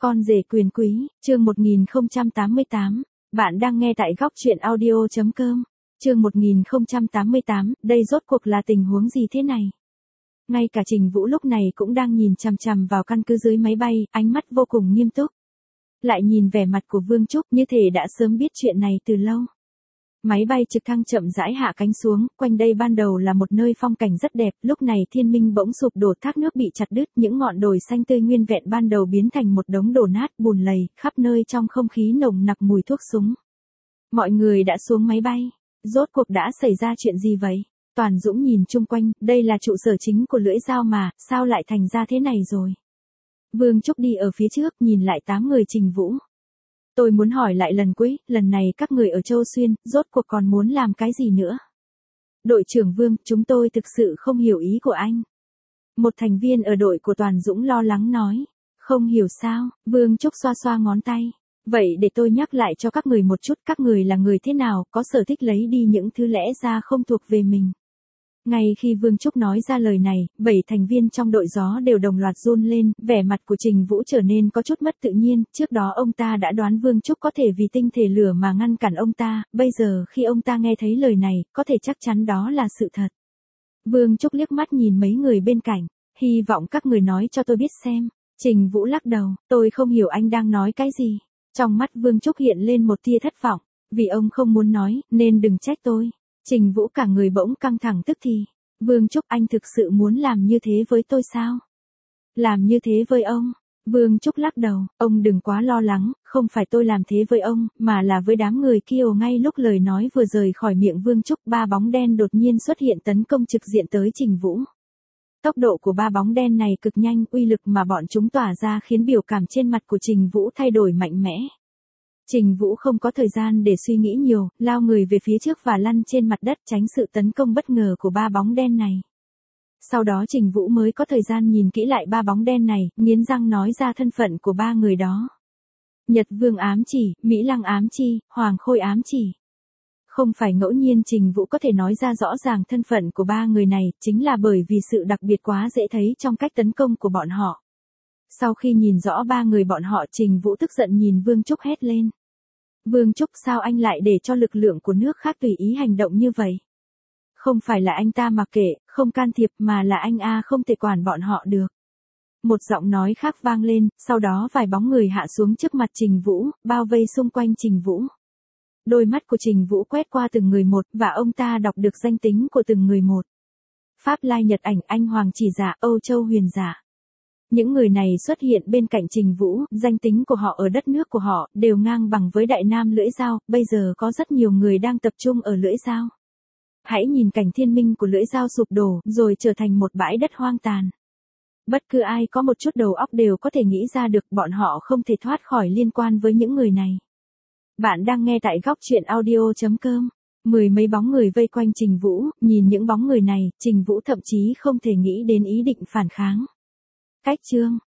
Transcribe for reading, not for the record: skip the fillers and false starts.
Con rể quyền quý, chương 1088. Bạn đang nghe tại góc truyện audio.com. Chương 1088, đây rốt cuộc là tình huống gì thế này? Ngay cả Trình Vũ lúc này cũng đang nhìn chằm chằm vào căn cứ dưới máy bay, ánh mắt vô cùng nghiêm túc. Lại nhìn vẻ mặt của Vương Trúc như thể đã sớm biết chuyện này từ lâu. Máy bay trực thăng chậm rãi hạ cánh xuống, quanh đây ban đầu là một nơi phong cảnh rất đẹp, lúc này thiên minh bỗng sụp đổ, thác nước bị chặt đứt, những ngọn đồi xanh tươi nguyên vẹn ban đầu biến thành một đống đổ nát bùn lầy, khắp nơi trong không khí nồng nặc mùi thuốc súng. Mọi người đã xuống máy bay, rốt cuộc đã xảy ra chuyện gì vậy? Toàn Dũng nhìn chung quanh, đây là trụ sở chính của lưỡi dao mà, sao lại thành ra thế này rồi? Vương Trúc đi ở phía trước, nhìn lại 8 người Trình Vũ. Tôi muốn hỏi lại lần cuối, lần này các người ở Châu Xuyên, rốt cuộc còn muốn làm cái gì nữa? Đội trưởng Vương, chúng tôi thực sự không hiểu ý của anh. Một thành viên ở đội của Toàn Dũng lo lắng nói. Không hiểu sao? Vương Trúc xoa xoa ngón tay. Vậy để tôi nhắc lại cho các người một chút, các người là người thế nào, có sở thích lấy đi những thứ lẽ ra không thuộc về mình. Ngay khi Vương Trúc nói ra lời này, 7 thành viên trong đội gió đều đồng loạt run lên, vẻ mặt của Trình Vũ trở nên có chút mất tự nhiên, trước đó ông ta đã đoán Vương Trúc có thể vì tinh thể lửa mà ngăn cản ông ta, bây giờ khi ông ta nghe thấy lời này, có thể chắc chắn đó là sự thật. Vương Trúc liếc mắt nhìn mấy người bên cạnh, hy vọng các người nói cho tôi biết xem. Trình Vũ lắc đầu, tôi không hiểu anh đang nói cái gì. Trong mắt Vương Trúc hiện lên một tia thất vọng, vì ông không muốn nói, nên đừng trách tôi. Trình Vũ cả người bỗng căng thẳng tức thì. Vương Trúc, anh thực sự muốn làm như thế với tôi sao? Làm như thế với ông? Vương Trúc lắc đầu, ông đừng quá lo lắng, không phải tôi làm thế với ông, mà là với đám người kia. Ngay lúc lời nói vừa rời khỏi miệng Vương Trúc, 3 bóng đen đột nhiên xuất hiện tấn công trực diện tới Trình Vũ. Tốc độ của 3 bóng đen này cực nhanh, uy lực mà bọn chúng tỏa ra khiến biểu cảm trên mặt của Trình Vũ thay đổi mạnh mẽ. Trình Vũ không có thời gian để suy nghĩ nhiều, lao người về phía trước và lăn trên mặt đất tránh sự tấn công bất ngờ của 3 bóng đen này. Sau đó Trình Vũ mới có thời gian nhìn kỹ lại 3 bóng đen này, nghiến răng nói ra thân phận của 3 người đó. Nhật Vương ám chỉ, Mỹ Lăng ám chi, Hoàng Khôi ám chỉ. Không phải ngẫu nhiên Trình Vũ có thể nói ra rõ ràng thân phận của 3 người này, chính là bởi vì sự đặc biệt quá dễ thấy trong cách tấn công của bọn họ. Sau khi nhìn rõ 3 người bọn họ, Trình Vũ tức giận nhìn Vương Trúc hét lên. Vương Trúc, sao anh lại để cho lực lượng của nước khác tùy ý hành động như vậy? Không phải là anh ta mặc kệ, không can thiệp, mà là anh không thể quản bọn họ được. Một giọng nói khác vang lên, sau đó vài bóng người hạ xuống trước mặt Trình Vũ, bao vây xung quanh Trình Vũ. Đôi mắt của Trình Vũ quét qua từng người một, và ông ta đọc được danh tính của từng người một. Pháp Lai Nhật Ảnh, Anh Hoàng Chỉ Giả, Âu Châu Huyền Giả. Những người này xuất hiện bên cạnh Trình Vũ, danh tính của họ ở đất nước của họ, đều ngang bằng với Đại Nam lưỡi dao, bây giờ có rất nhiều người đang tập trung ở lưỡi dao. Hãy nhìn cảnh thiên minh của lưỡi dao sụp đổ, rồi trở thành một bãi đất hoang tàn. Bất cứ ai có một chút đầu óc đều có thể nghĩ ra được bọn họ không thể thoát khỏi liên quan với những người này. Bạn đang nghe tại góc truyện audio.com. 10 mấy bóng người vây quanh Trình Vũ, nhìn những bóng người này, Trình Vũ thậm chí không thể nghĩ đến ý định phản kháng. Cách chương